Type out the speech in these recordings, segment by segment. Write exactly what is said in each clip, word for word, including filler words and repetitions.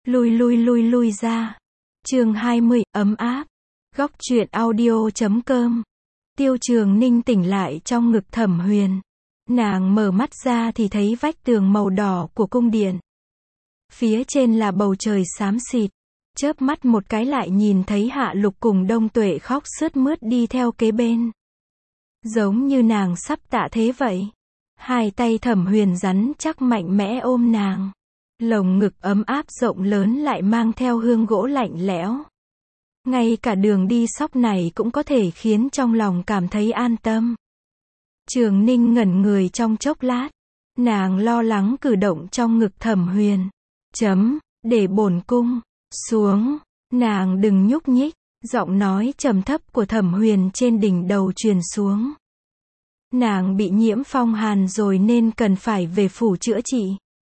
Lui lui lui lui ra. Chương hai mươi, ấm áp. Góc truyện audio chấm com. Tiêu Trường Ninh tỉnh lại trong ngực Thẩm Huyền. Nàng mở mắt ra thì thấy vách tường màu đỏ của cung điện. Phía trên là bầu trời xám xịt. Chớp mắt một cái lại nhìn thấy Hạ Lục cùng Đông Tuệ khóc sướt mướt đi theo kế bên. Giống như nàng sắp tạ thế vậy. Hai tay Thẩm Huyền rắn chắc mạnh mẽ ôm nàng. Lồng ngực ấm áp rộng lớn lại mang theo hương gỗ lạnh lẽo. Ngay cả đường đi sóc này cũng có thể khiến trong lòng cảm thấy an tâm. Trường Ninh ngẩn người trong chốc lát. Nàng lo lắng cử động trong ngực Thẩm Huyền. Chấm, để bổn cung xuống, nàng đừng nhúc nhích. Giọng nói trầm thấp của Thẩm Huyền trên đỉnh đầu truyền xuống. Nàng bị nhiễm phong hàn rồi nên cần phải về phủ chữa trị.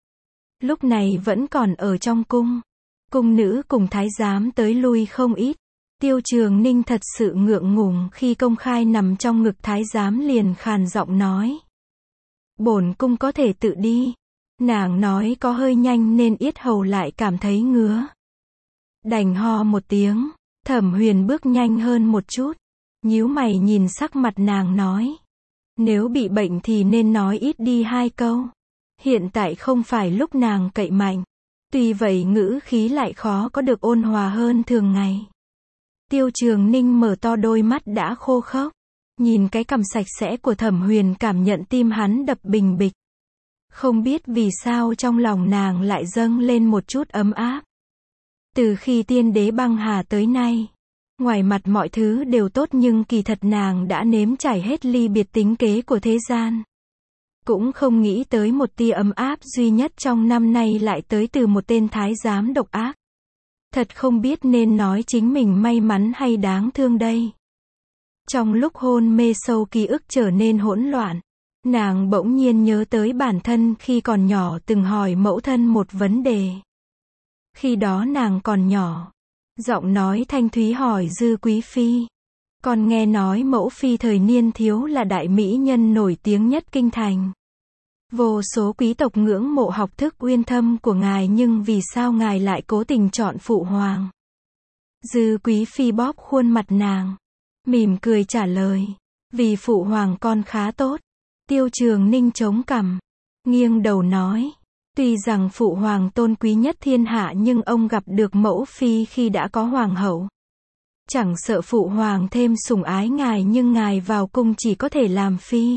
Lúc này vẫn còn ở trong cung. Cung nữ cùng thái giám tới lui không ít. Tiêu Trường Ninh thật sự ngượng ngùng khi công khai nằm trong ngực thái giám, liền khàn giọng nói. Bổn cung có thể tự đi. Nàng nói có hơi nhanh nên yết hầu lại cảm thấy ngứa. Đành ho một tiếng. Thẩm Huyền bước nhanh hơn một chút. Nhíu mày nhìn sắc mặt nàng nói. Nếu bị bệnh thì nên nói ít đi hai câu. Hiện tại không phải lúc nàng cậy mạnh. Tuy vậy ngữ khí lại khó có được ôn hòa hơn thường ngày. Tiêu Trường Ninh mở to đôi mắt đã khô khốc. Nhìn cái cằm sạch sẽ của Thẩm Huyền, cảm nhận tim hắn đập bình bịch. Không biết vì sao trong lòng nàng lại dâng lên một chút ấm áp. Từ khi tiên đế băng hà tới nay, ngoài mặt mọi thứ đều tốt nhưng kỳ thật nàng đã nếm trải hết ly biệt tính kế của thế gian. Cũng không nghĩ tới một tia ấm áp duy nhất trong năm nay lại tới từ một tên thái giám độc ác. Thật không biết nên nói chính mình may mắn hay đáng thương đây. Trong lúc hôn mê sâu ký ức trở nên hỗn loạn, nàng bỗng nhiên nhớ tới bản thân khi còn nhỏ từng hỏi mẫu thân một vấn đề. Khi đó nàng còn nhỏ, giọng nói thanh thúy hỏi Dư Quý Phi. Còn nghe nói mẫu phi thời niên thiếu là đại mỹ nhân nổi tiếng nhất kinh thành. Vô số quý tộc ngưỡng mộ học thức uyên thâm của ngài, nhưng vì sao ngài lại cố tình chọn phụ hoàng? Dư Quý Phi bóp khuôn mặt nàng, mỉm cười trả lời. Vì phụ hoàng con khá tốt. Tiêu Trường Ninh chống cằm, nghiêng đầu nói. Tuy rằng phụ hoàng tôn quý nhất thiên hạ nhưng ông gặp được mẫu phi khi đã có hoàng hậu. Chẳng sợ phụ hoàng thêm sủng ái ngài nhưng ngài vào cung chỉ có thể làm phi.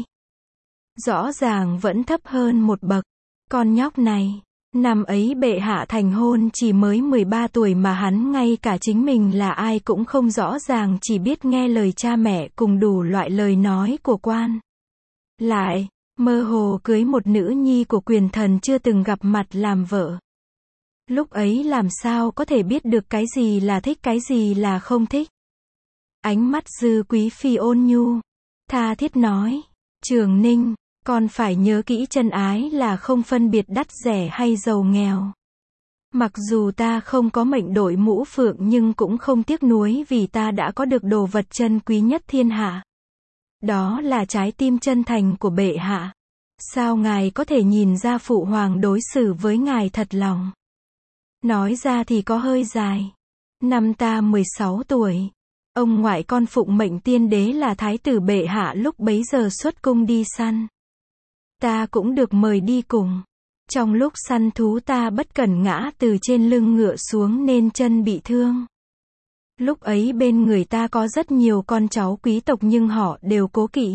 Rõ ràng vẫn thấp hơn một bậc. Con nhóc này, năm ấy bệ hạ thành hôn chỉ mới mười ba tuổi mà hắn ngay cả chính mình là ai cũng không rõ ràng, chỉ biết nghe lời cha mẹ cùng đủ loại lời nói của quan. Lại, mơ hồ cưới một nữ nhi của quyền thần chưa từng gặp mặt làm vợ. Lúc ấy làm sao có thể biết được cái gì là thích cái gì là không thích. Ánh mắt Dư Quý Phi ôn nhu, tha thiết nói. Trường Ninh, con phải nhớ kỹ chân ái là không phân biệt đắt rẻ hay giàu nghèo. Mặc dù ta không có mệnh đội mũ phượng nhưng cũng không tiếc nuối vì ta đã có được đồ vật chân quý nhất thiên hạ. Đó là trái tim chân thành của bệ hạ. Sao ngài có thể nhìn ra phụ hoàng đối xử với ngài thật lòng? Nói ra thì có hơi dài. Năm ta mười sáu tuổi, ông ngoại con phụng mệnh tiên đế là thái tử bệ hạ lúc bấy giờ xuất cung đi săn. Ta cũng được mời đi cùng. Trong lúc săn thú ta bất cẩn ngã từ trên lưng ngựa xuống nên chân bị thương. Lúc ấy bên người ta có rất nhiều con cháu quý tộc nhưng họ đều cố kỵ.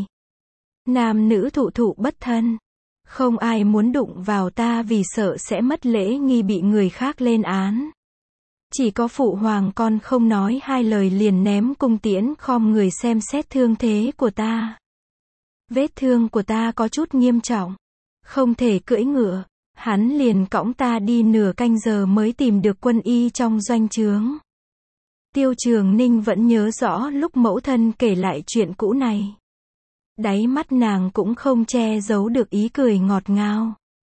Nam nữ thụ thụ bất thân. Không ai muốn đụng vào ta vì sợ sẽ mất lễ nghi bị người khác lên án. Chỉ có phụ hoàng con không nói hai lời liền ném cung tiễn khom người xem xét thương thế của ta. Vết thương của ta có chút nghiêm trọng. Không thể cưỡi ngựa. Hắn liền cõng ta đi nửa canh giờ mới tìm được quân y trong doanh trướng. Tiêu Trường Ninh vẫn nhớ rõ lúc mẫu thân kể lại chuyện cũ này. Đáy mắt nàng cũng không che giấu được ý cười ngọt ngào.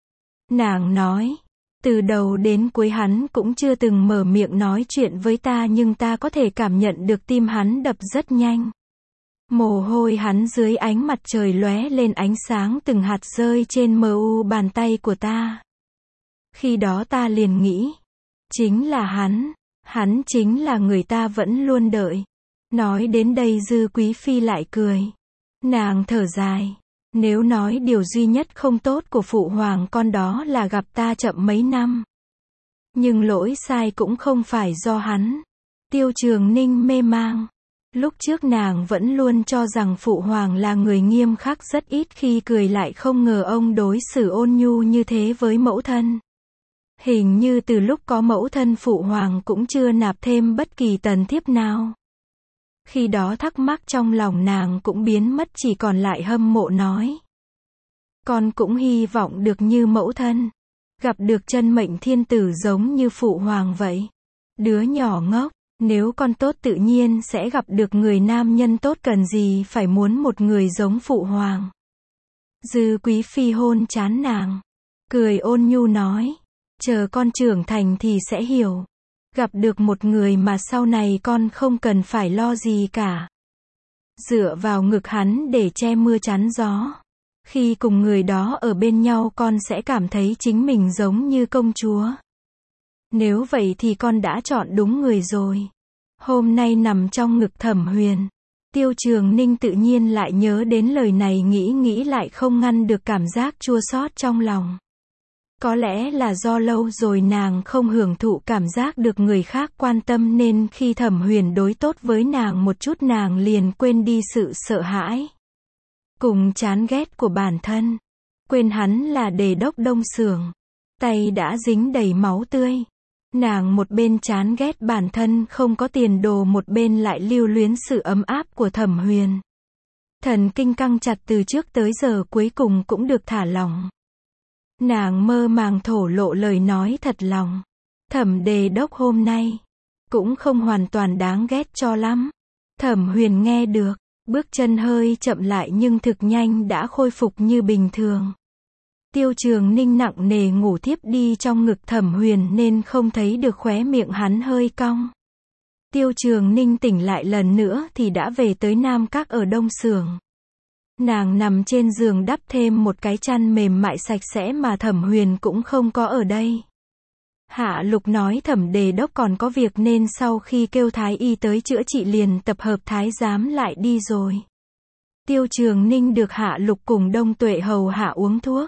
Nàng nói, từ đầu đến cuối hắn cũng chưa từng mở miệng nói chuyện với ta nhưng ta có thể cảm nhận được tim hắn đập rất nhanh. Mồ hôi hắn dưới ánh mặt trời lóe lên ánh sáng từng hạt rơi trên mờ u bàn tay của ta. Khi đó ta liền nghĩ, Chính là hắn. Hắn chính là người ta vẫn luôn đợi. Nói đến đây Dư Quý Phi lại cười. Nàng thở dài. Nếu nói điều duy nhất không tốt của phụ hoàng con đó là gặp ta chậm mấy năm. Nhưng lỗi sai cũng không phải do hắn. Tiêu Trường Ninh mê mang. Lúc trước nàng vẫn luôn cho rằng phụ hoàng là người nghiêm khắc rất ít khi cười, lại không ngờ ông đối xử ôn nhu như thế với mẫu thân. Hình như từ lúc có mẫu thân phụ hoàng cũng chưa nạp thêm bất kỳ tần thiếp nào. Khi đó thắc mắc trong lòng nàng cũng biến mất, chỉ còn lại hâm mộ nói. Con cũng hy vọng được như mẫu thân. Gặp được chân mệnh thiên tử giống như phụ hoàng vậy. Đứa nhỏ ngốc, nếu con tốt tự nhiên sẽ gặp được người nam nhân tốt, cần gì phải muốn một người giống phụ hoàng. Dư Quý Phi hôn trán nàng. Cười ôn nhu nói. Chờ con trưởng thành thì sẽ hiểu. Gặp được một người mà sau này con không cần phải lo gì cả. Dựa vào ngực hắn để che mưa chắn gió. Khi cùng người đó ở bên nhau con sẽ cảm thấy chính mình giống như công chúa. Nếu vậy thì con đã chọn đúng người rồi. Hôm nay nằm trong ngực Thẩm Huyền. Tiêu Trường Ninh tự nhiên lại nhớ đến lời này, nghĩ nghĩ lại không ngăn được cảm giác chua xót trong lòng. Có lẽ là do lâu rồi nàng không hưởng thụ cảm giác được người khác quan tâm, nên khi Thẩm Huyền đối tốt với nàng một chút nàng liền quên đi sự sợ hãi cùng chán ghét của bản thân. Quên hắn là đề đốc Đông Xưởng. Tay đã dính đầy máu tươi. Nàng một bên chán ghét bản thân không có tiền đồ, một bên lại lưu luyến sự ấm áp của Thẩm Huyền. Thần kinh căng chặt từ trước tới giờ cuối cùng cũng được thả lỏng. Nàng mơ màng thổ lộ lời nói thật lòng. Thẩm đề đốc hôm nay cũng không hoàn toàn đáng ghét cho lắm. Thẩm Huyền nghe được, bước chân hơi chậm lại nhưng thực nhanh đã khôi phục như bình thường. Tiêu Trường Ninh nặng nề ngủ thiếp đi trong ngực Thẩm Huyền nên không thấy được khóe miệng hắn hơi cong. Tiêu Trường Ninh tỉnh lại lần nữa thì đã về tới Nam Các ở Đông Xưởng. Nàng nằm trên giường đắp thêm một cái chăn mềm mại sạch sẽ mà Thẩm Huyền cũng không có ở đây. Hạ Lục nói Thẩm đề đốc còn có việc nên sau khi kêu thái y tới chữa trị liền tập hợp thái giám lại đi rồi. Tiêu Trường Ninh được Hạ Lục cùng Đông Tuệ hầu hạ uống thuốc.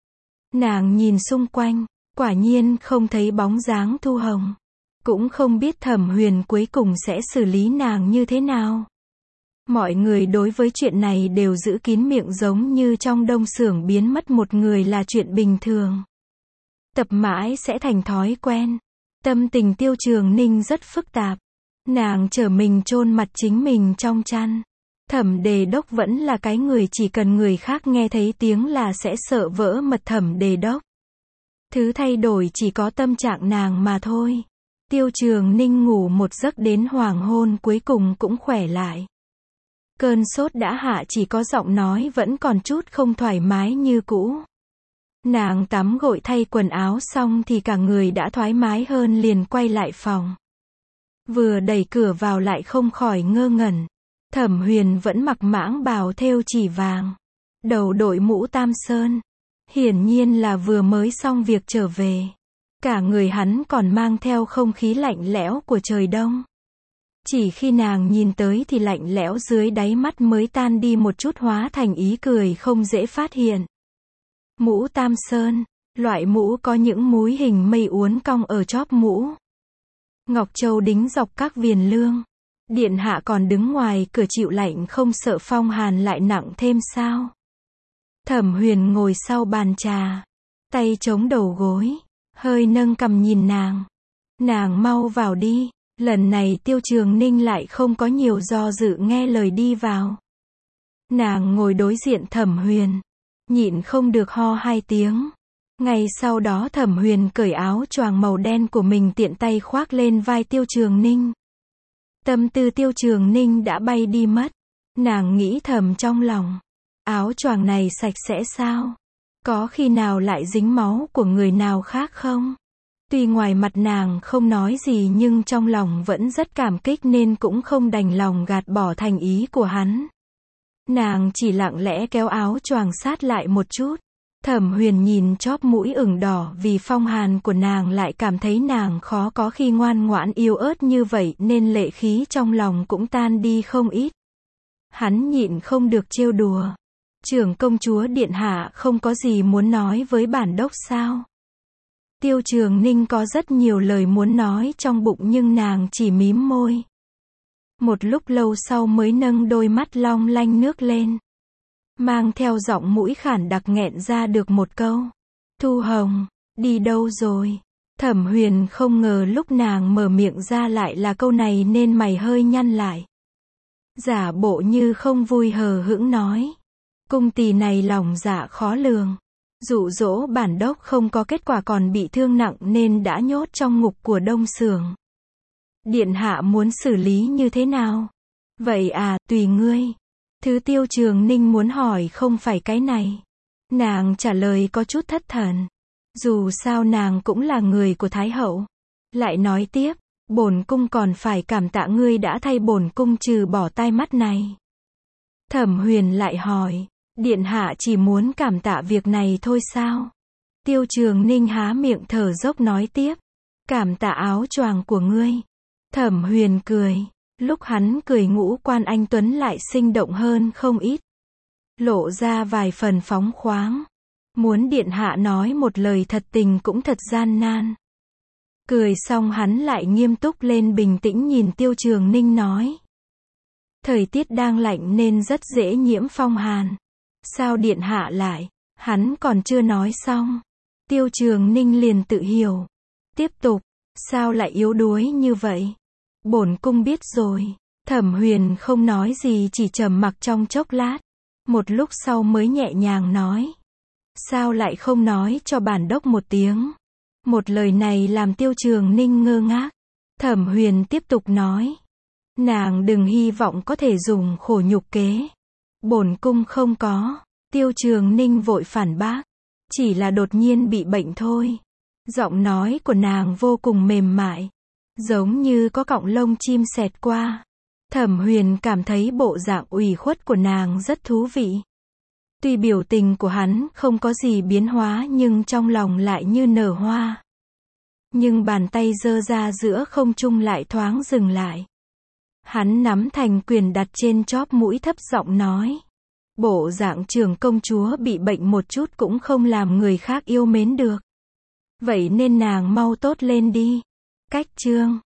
Nàng nhìn xung quanh, quả nhiên không thấy bóng dáng Thu Hồng. Cũng không biết Thẩm Huyền cuối cùng sẽ xử lý nàng như thế nào. Mọi người đối với chuyện này đều giữ kín miệng, giống như trong Đông Xưởng biến mất một người là chuyện bình thường. Tập mãi sẽ thành thói quen. Tâm tình Tiêu Trường Ninh rất phức tạp. Nàng trở mình chôn mặt chính mình trong chăn. Thẩm đề đốc vẫn là cái người chỉ cần người khác nghe thấy tiếng là sẽ sợ vỡ mật. Thẩm đề đốc. Thứ thay đổi chỉ có tâm trạng nàng mà thôi. Tiêu Trường Ninh ngủ một giấc đến hoàng hôn cuối cùng cũng khỏe lại. Cơn sốt đã hạ, chỉ có giọng nói vẫn còn chút không thoải mái như cũ. Nàng tắm gội thay quần áo xong thì cả người đã thoải mái hơn, liền quay lại phòng. Vừa đẩy cửa vào lại không khỏi ngơ ngẩn. Thẩm Huyền vẫn mặc mãng bào thêu chỉ vàng. Đầu đội mũ tam sơn. Hiển nhiên là vừa mới xong việc trở về. Cả người hắn còn mang theo không khí lạnh lẽo của trời đông. Chỉ khi nàng nhìn tới thì lạnh lẽo dưới đáy mắt mới tan đi một chút, hóa thành ý cười không dễ phát hiện. Mũ tam sơn, loại mũ có những múi hình mây uốn cong ở chóp mũ. Ngọc Châu đính dọc các viền lương. Điện hạ còn đứng ngoài cửa chịu lạnh không sợ phong hàn lại nặng thêm sao? Thẩm Huyền ngồi sau bàn trà, tay chống đầu gối, hơi nâng cằm nhìn nàng. Nàng mau vào đi. Lần này Tiêu Trường Ninh lại không có nhiều do dự, nghe lời đi vào. Nàng ngồi đối diện Thẩm Huyền, nhịn không được ho hai tiếng. Ngay sau đó Thẩm Huyền cởi áo choàng màu đen của mình tiện tay khoác lên vai Tiêu Trường Ninh. Tâm tư Tiêu Trường Ninh đã bay đi mất. Nàng nghĩ thầm trong lòng, áo choàng này sạch sẽ sao? Có khi nào lại dính máu của người nào khác không? Tuy ngoài mặt nàng không nói gì nhưng trong lòng vẫn rất cảm kích nên cũng không đành lòng gạt bỏ thành ý của hắn. Nàng chỉ lặng lẽ kéo áo choàng sát lại một chút. Thẩm Huyền nhìn chóp mũi ửng đỏ vì phong hàn của nàng, lại cảm thấy nàng khó có khi ngoan ngoãn yếu ớt như vậy, nên lệ khí trong lòng cũng tan đi không ít. Hắn nhịn không được trêu đùa. Trưởng công chúa điện hạ không có gì muốn nói với bản đốc sao? Tiêu Trường Ninh có rất nhiều lời muốn nói trong bụng nhưng nàng chỉ mím môi. Một lúc lâu sau mới nâng đôi mắt long lanh nước lên, mang theo giọng mũi khản đặc nghẹn ra được một câu. Thu Hồng, đi đâu rồi? Thẩm Huyền không ngờ lúc nàng mở miệng ra lại là câu này nên mày hơi nhăn lại. Giả bộ như không vui hờ hững nói. Cung tỳ này lòng dạ khó lường. Dụ dỗ bản đốc không có kết quả còn bị thương nặng nên đã nhốt trong ngục của Đông Sưởng. Điện hạ muốn xử lý như thế nào? Vậy à, tùy ngươi. Thứ Tiêu Trường Ninh muốn hỏi không phải cái này. Nàng trả lời có chút thất thần. Dù sao nàng cũng là người của Thái Hậu. Lại nói tiếp, bổn cung còn phải cảm tạ ngươi đã thay bổn cung trừ bỏ tai mắt này. Thẩm Huyền lại hỏi, điện hạ chỉ muốn cảm tạ việc này thôi sao? Tiêu Trường Ninh há miệng thở dốc nói tiếp, cảm tạ áo choàng của ngươi. Thẩm Huyền cười, lúc hắn cười ngũ quan anh tuấn lại sinh động hơn không ít, lộ ra vài phần phóng khoáng. Muốn điện hạ nói một lời thật tình cũng thật gian nan. Cười xong hắn lại nghiêm túc lên, bình tĩnh nhìn Tiêu Trường Ninh nói, thời tiết đang lạnh nên rất dễ nhiễm phong hàn. Sao điện hạ lại? Hắn còn chưa nói xong, Tiêu Trường Ninh liền tự hiểu. Tiếp tục, sao lại yếu đuối như vậy? Bổn cung biết rồi. Thẩm Huyền không nói gì, chỉ trầm mặc trong chốc lát. Một lúc sau mới nhẹ nhàng nói, sao lại không nói cho bản đốc một tiếng? Một lời này làm Tiêu Trường Ninh ngơ ngác. Thẩm Huyền tiếp tục nói, nàng đừng hy vọng có thể dùng khổ nhục kế. Bổn cung không có. Tiêu Trường Ninh vội phản bác, chỉ là đột nhiên bị bệnh thôi. Giọng nói của nàng vô cùng mềm mại, giống như có cọng lông chim xẹt qua. Thẩm Huyền cảm thấy bộ dạng ủy khuất của nàng rất thú vị. Tuy biểu tình của hắn không có gì biến hóa nhưng trong lòng lại như nở hoa. Nhưng bàn tay giơ ra giữa không trung lại thoáng dừng lại. Hắn nắm thành quyền đặt trên chóp mũi, thấp giọng nói, bộ dạng trưởng công chúa bị bệnh một chút cũng không làm người khác yêu mến được. Vậy nên nàng mau tốt lên đi. Cách chương